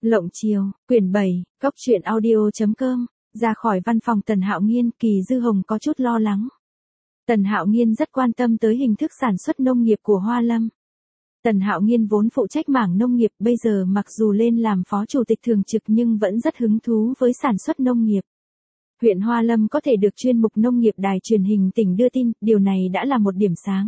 Lộng Chiều, quyển 7, Cóc truyện audio.com. Ra khỏi văn phòng Tần Hạo Nghiên, Kỳ Dư Hồng có chút lo lắng. Tần Hạo Nghiên rất quan tâm tới hình thức sản xuất nông nghiệp của Hoa Lâm. Tần Hạo Nghiên vốn phụ trách mảng nông nghiệp, bây giờ mặc dù lên làm phó chủ tịch thường trực nhưng vẫn rất hứng thú với sản xuất nông nghiệp. Huyện Hoa Lâm có thể được chuyên mục nông nghiệp đài truyền hình tỉnh đưa tin, điều này đã là một điểm sáng.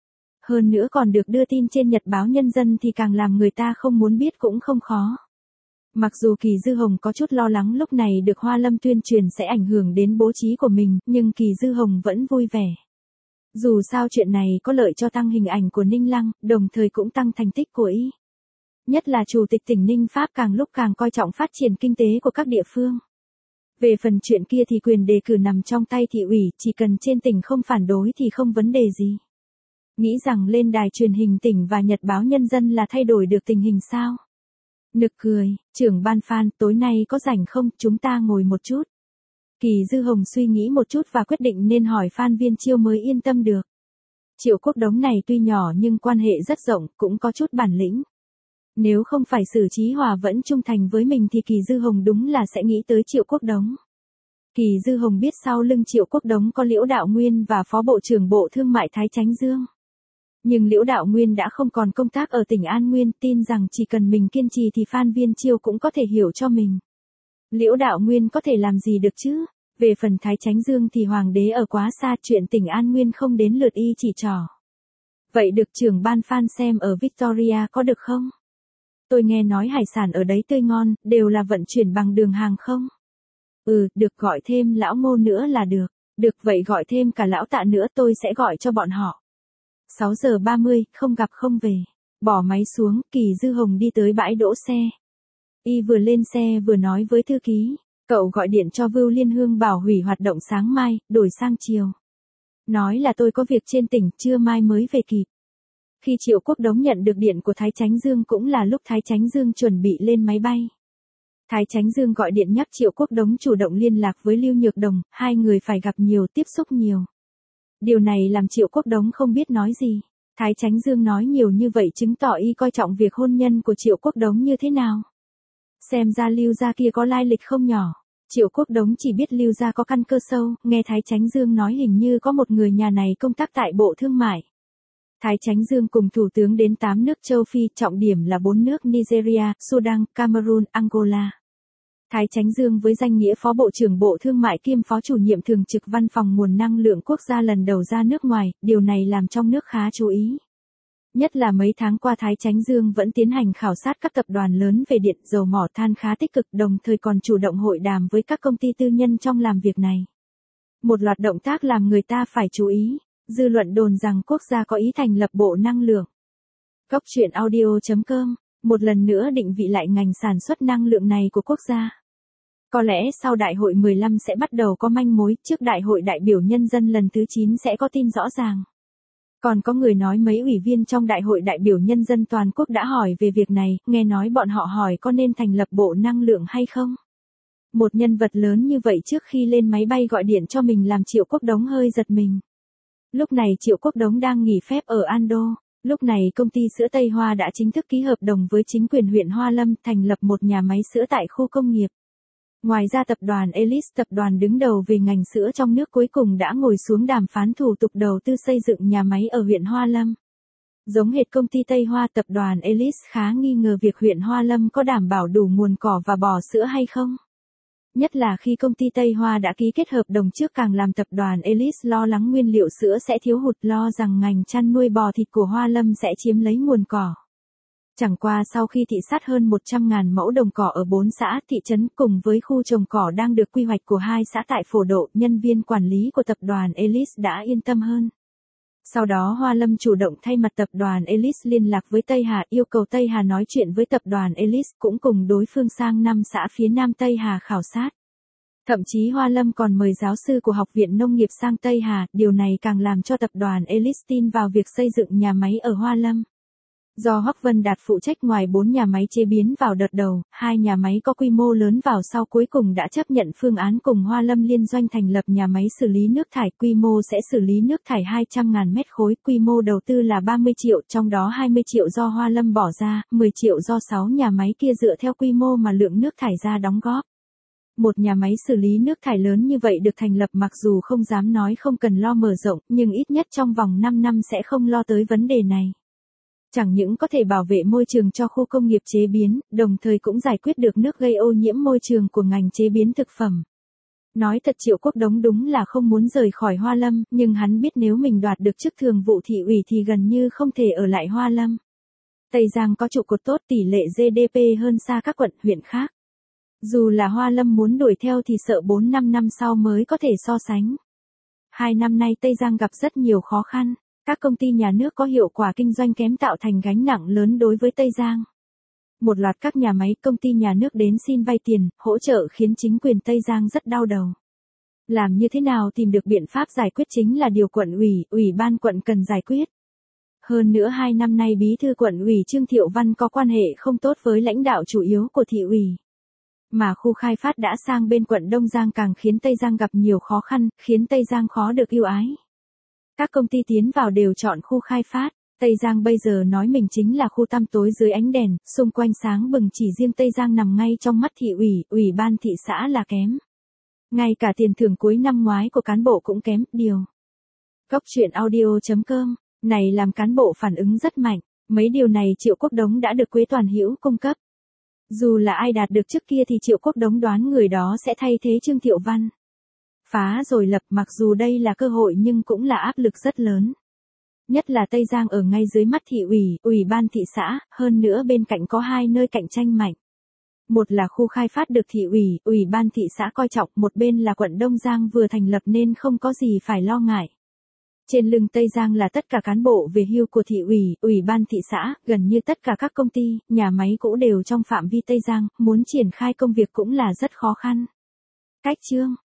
Hơn nữa còn được đưa tin trên Nhật báo Nhân dân thì càng làm người ta không muốn biết cũng không khó. Mặc dù Kỳ Dư Hồng có chút lo lắng lúc này được Hoa Lâm tuyên truyền sẽ ảnh hưởng đến bố trí của mình, nhưng Kỳ Dư Hồng vẫn vui vẻ. Dù sao chuyện này có lợi cho tăng hình ảnh của Ninh Lăng, đồng thời cũng tăng thành tích của y. Nhất là Chủ tịch tỉnh Ninh Pháp càng lúc càng coi trọng phát triển kinh tế của các địa phương. Về phần chuyện kia thì quyền đề cử nằm trong tay thị ủy, chỉ cần trên tỉnh không phản đối thì không vấn đề gì. Nghĩ rằng lên đài truyền hình tỉnh và Nhật báo Nhân dân là thay đổi được tình hình sao? Nực cười, trưởng ban Phan, tối nay có rảnh không, chúng ta ngồi một chút. Kỳ Dư Hồng suy nghĩ một chút và quyết định nên hỏi Phan Viên Chiêu mới yên tâm được. Triệu Quốc Đống này tuy nhỏ nhưng quan hệ rất rộng, cũng có chút bản lĩnh. Nếu không phải Sử Chí Hòa vẫn trung thành với mình thì Kỳ Dư Hồng đúng là sẽ nghĩ tới Triệu Quốc Đống. Kỳ Dư Hồng biết sau lưng Triệu Quốc Đống có Liễu Đạo Nguyên và Phó Bộ trưởng Bộ Thương mại Thái Chánh Dương. Nhưng Liễu Đạo Nguyên đã không còn công tác ở tỉnh An Nguyên, tin rằng chỉ cần mình kiên trì thì Phan Viên Chiêu cũng có thể hiểu cho mình. Liễu Đạo Nguyên có thể làm gì được chứ? Về phần Thái Chánh Dương thì Hoàng đế ở quá xa, chuyện tỉnh An Nguyên không đến lượt y chỉ trỏ. Vậy được trưởng ban Phan xem ở Victoria có được không? Tôi nghe nói hải sản ở đấy tươi ngon, đều là vận chuyển bằng đường hàng không? Được, gọi thêm lão Ngô nữa là được. Được, vậy gọi thêm cả lão Tạ nữa, tôi sẽ gọi cho bọn họ. 6 giờ 30, không gặp không về. Bỏ máy xuống, Kỳ Dư Hồng đi tới bãi đỗ xe. Y vừa lên xe vừa nói với thư ký, cậu gọi điện cho Vưu Liên Hương bảo hủy hoạt động sáng mai, đổi sang chiều. Nói là tôi có việc trên tỉnh, trưa mai mới về kịp. Khi Triệu Quốc Đống nhận được điện của Thái Chánh Dương cũng là lúc Thái Chánh Dương chuẩn bị lên máy bay. Thái Chánh Dương gọi điện nhắc Triệu Quốc Đống chủ động liên lạc với Lưu Nhược Đồng, hai người phải gặp nhiều, tiếp xúc nhiều. Điều này làm Triệu Quốc Đống không biết nói gì. Thái Chánh Dương nói nhiều như vậy chứng tỏ y coi trọng việc hôn nhân của Triệu Quốc Đống như thế nào. Xem ra Lưu gia kia có lai lịch không nhỏ. Triệu Quốc Đống chỉ biết Lưu gia có căn cơ sâu, nghe Thái Chánh Dương nói hình như có một người nhà này công tác tại Bộ Thương mại. Thái Chánh Dương cùng Thủ tướng đến 8 nước châu Phi, trọng điểm là 4 nước Nigeria, Sudan, Cameroon, Angola. Thái Chánh Dương với danh nghĩa Phó Bộ trưởng Bộ Thương mại kiêm Phó chủ nhiệm thường trực Văn phòng Nguồn năng lượng quốc gia lần đầu ra nước ngoài, điều này làm trong nước khá chú ý. Nhất là mấy tháng qua Thái Chánh Dương vẫn tiến hành khảo sát các tập đoàn lớn về điện, dầu mỏ, than khá tích cực, đồng thời còn chủ động hội đàm với các công ty tư nhân trong làm việc này. Một loạt động tác làm người ta phải chú ý. Dư luận đồn rằng quốc gia có ý thành lập Bộ Năng lượng. Cóc truyện audio.com, một lần nữa định vị lại ngành sản xuất năng lượng này của quốc gia. Có lẽ sau đại hội 15 sẽ bắt đầu có manh mối, trước đại hội đại biểu nhân dân lần thứ 9 sẽ có tin rõ ràng. Còn có người nói mấy ủy viên trong đại hội đại biểu nhân dân toàn quốc đã hỏi về việc này, nghe nói bọn họ hỏi có nên thành lập Bộ Năng lượng hay không. Một nhân vật lớn như vậy trước khi lên máy bay gọi điện cho mình làm Triệu Quốc Đống hơi giật mình. Lúc này Triệu Quốc Đống đang nghỉ phép ở Ando. Lúc này công ty sữa Tây Hoa đã chính thức ký hợp đồng với chính quyền huyện Hoa Lâm thành lập một nhà máy sữa tại khu công nghiệp. Ngoài ra tập đoàn Elite, tập đoàn đứng đầu về ngành sữa trong nước cuối cùng đã ngồi xuống đàm phán thủ tục đầu tư xây dựng nhà máy ở huyện Hoa Lâm. Giống hệt công ty Tây Hoa, tập đoàn Elite khá nghi ngờ việc huyện Hoa Lâm có đảm bảo đủ nguồn cỏ và bò sữa hay không. Nhất là khi công ty Tây Hoa đã ký kết hợp đồng trước càng làm tập đoàn Elite lo lắng nguyên liệu sữa sẽ thiếu hụt, lo rằng ngành chăn nuôi bò thịt của Hoa Lâm sẽ chiếm lấy nguồn cỏ. Chẳng qua sau khi thị sát hơn 100.000 mẫu đồng cỏ ở 4 xã, thị trấn cùng với khu trồng cỏ đang được quy hoạch của 2 xã tại Phổ Độ, nhân viên quản lý của tập đoàn Elite đã yên tâm hơn. Sau đó Hoa Lâm chủ động thay mặt tập đoàn Elite liên lạc với Tây Hà, yêu cầu Tây Hà nói chuyện với tập đoàn Elite, cũng cùng đối phương sang 5 xã phía Nam Tây Hà khảo sát. Thậm chí Hoa Lâm còn mời giáo sư của Học viện Nông nghiệp sang Tây Hà, điều này càng làm cho tập đoàn Elite tin vào việc xây dựng nhà máy ở Hoa Lâm. Do Hoắc Vân Đạt phụ trách ngoài 4 nhà máy chế biến vào đợt đầu, 2 nhà máy có quy mô lớn vào sau cuối cùng đã chấp nhận phương án cùng Hoa Lâm liên doanh thành lập nhà máy xử lý nước thải, quy mô sẽ xử lý nước thải 200.000 mét khối, quy mô đầu tư là 30 triệu, trong đó 20 triệu do Hoa Lâm bỏ ra, 10 triệu do 6 nhà máy kia dựa theo quy mô mà lượng nước thải ra đóng góp. Một nhà máy xử lý nước thải lớn như vậy được thành lập, mặc dù không dám nói không cần lo mở rộng, nhưng ít nhất trong vòng 5 năm sẽ không lo tới vấn đề này. Chẳng những có thể bảo vệ môi trường cho khu công nghiệp chế biến, đồng thời cũng giải quyết được nước gây ô nhiễm môi trường của ngành chế biến thực phẩm. Nói thật, Triệu Quốc Đống đúng là không muốn rời khỏi Hoa Lâm, nhưng hắn biết nếu mình đoạt được chức thường vụ thị ủy thì gần như không thể ở lại Hoa Lâm. Tây Giang có trụ cột tốt, tỷ lệ GDP hơn xa các quận, huyện khác. Dù là Hoa Lâm muốn đuổi theo thì sợ 4-5 năm sau mới có thể so sánh. 2 năm nay Tây Giang gặp rất nhiều khó khăn. Các công ty nhà nước có hiệu quả kinh doanh kém tạo thành gánh nặng lớn đối với Tây Giang. Một loạt các nhà máy, công ty nhà nước đến xin vay tiền, hỗ trợ khiến chính quyền Tây Giang rất đau đầu. Làm như thế nào tìm được biện pháp giải quyết chính là điều quận ủy, ủy ban quận cần giải quyết. Hơn nữa 2 năm nay bí thư quận ủy Trương Thiệu Văn có quan hệ không tốt với lãnh đạo chủ yếu của thị ủy. Mà khu khai phát đã sang bên quận Đông Giang càng khiến Tây Giang gặp nhiều khó khăn, khiến Tây Giang khó được ưu ái. Các công ty tiến vào đều chọn khu khai phát. Tây Giang bây giờ nói mình chính là khu tăm tối dưới ánh đèn, xung quanh sáng bừng, chỉ riêng Tây Giang nằm ngay trong mắt thị ủy, ủy ban thị xã là kém. Ngay cả tiền thưởng cuối năm ngoái của cán bộ cũng kém, điều. Góc truyện audio.com, này làm cán bộ phản ứng rất mạnh, mấy điều này Triệu Quốc Đống đã được Quế Toàn Hữu cung cấp. Dù là ai đạt được trước kia thì Triệu Quốc Đống đoán người đó sẽ thay thế Trương Thiệu Văn. Phá rồi lập, mặc dù đây là cơ hội nhưng cũng là áp lực rất lớn. Nhất là Tây Giang ở ngay dưới mắt thị ủy, ủy ban thị xã, hơn nữa bên cạnh có 2 nơi cạnh tranh mạnh. Một là khu khai phát được thị ủy, ủy ban thị xã coi trọng, một bên là quận Đông Giang vừa thành lập nên không có gì phải lo ngại. Trên lưng Tây Giang là tất cả cán bộ về hưu của thị ủy, ủy ban thị xã, gần như tất cả các công ty, nhà máy cũ đều trong phạm vi Tây Giang, muốn triển khai công việc cũng là rất khó khăn. Cách chương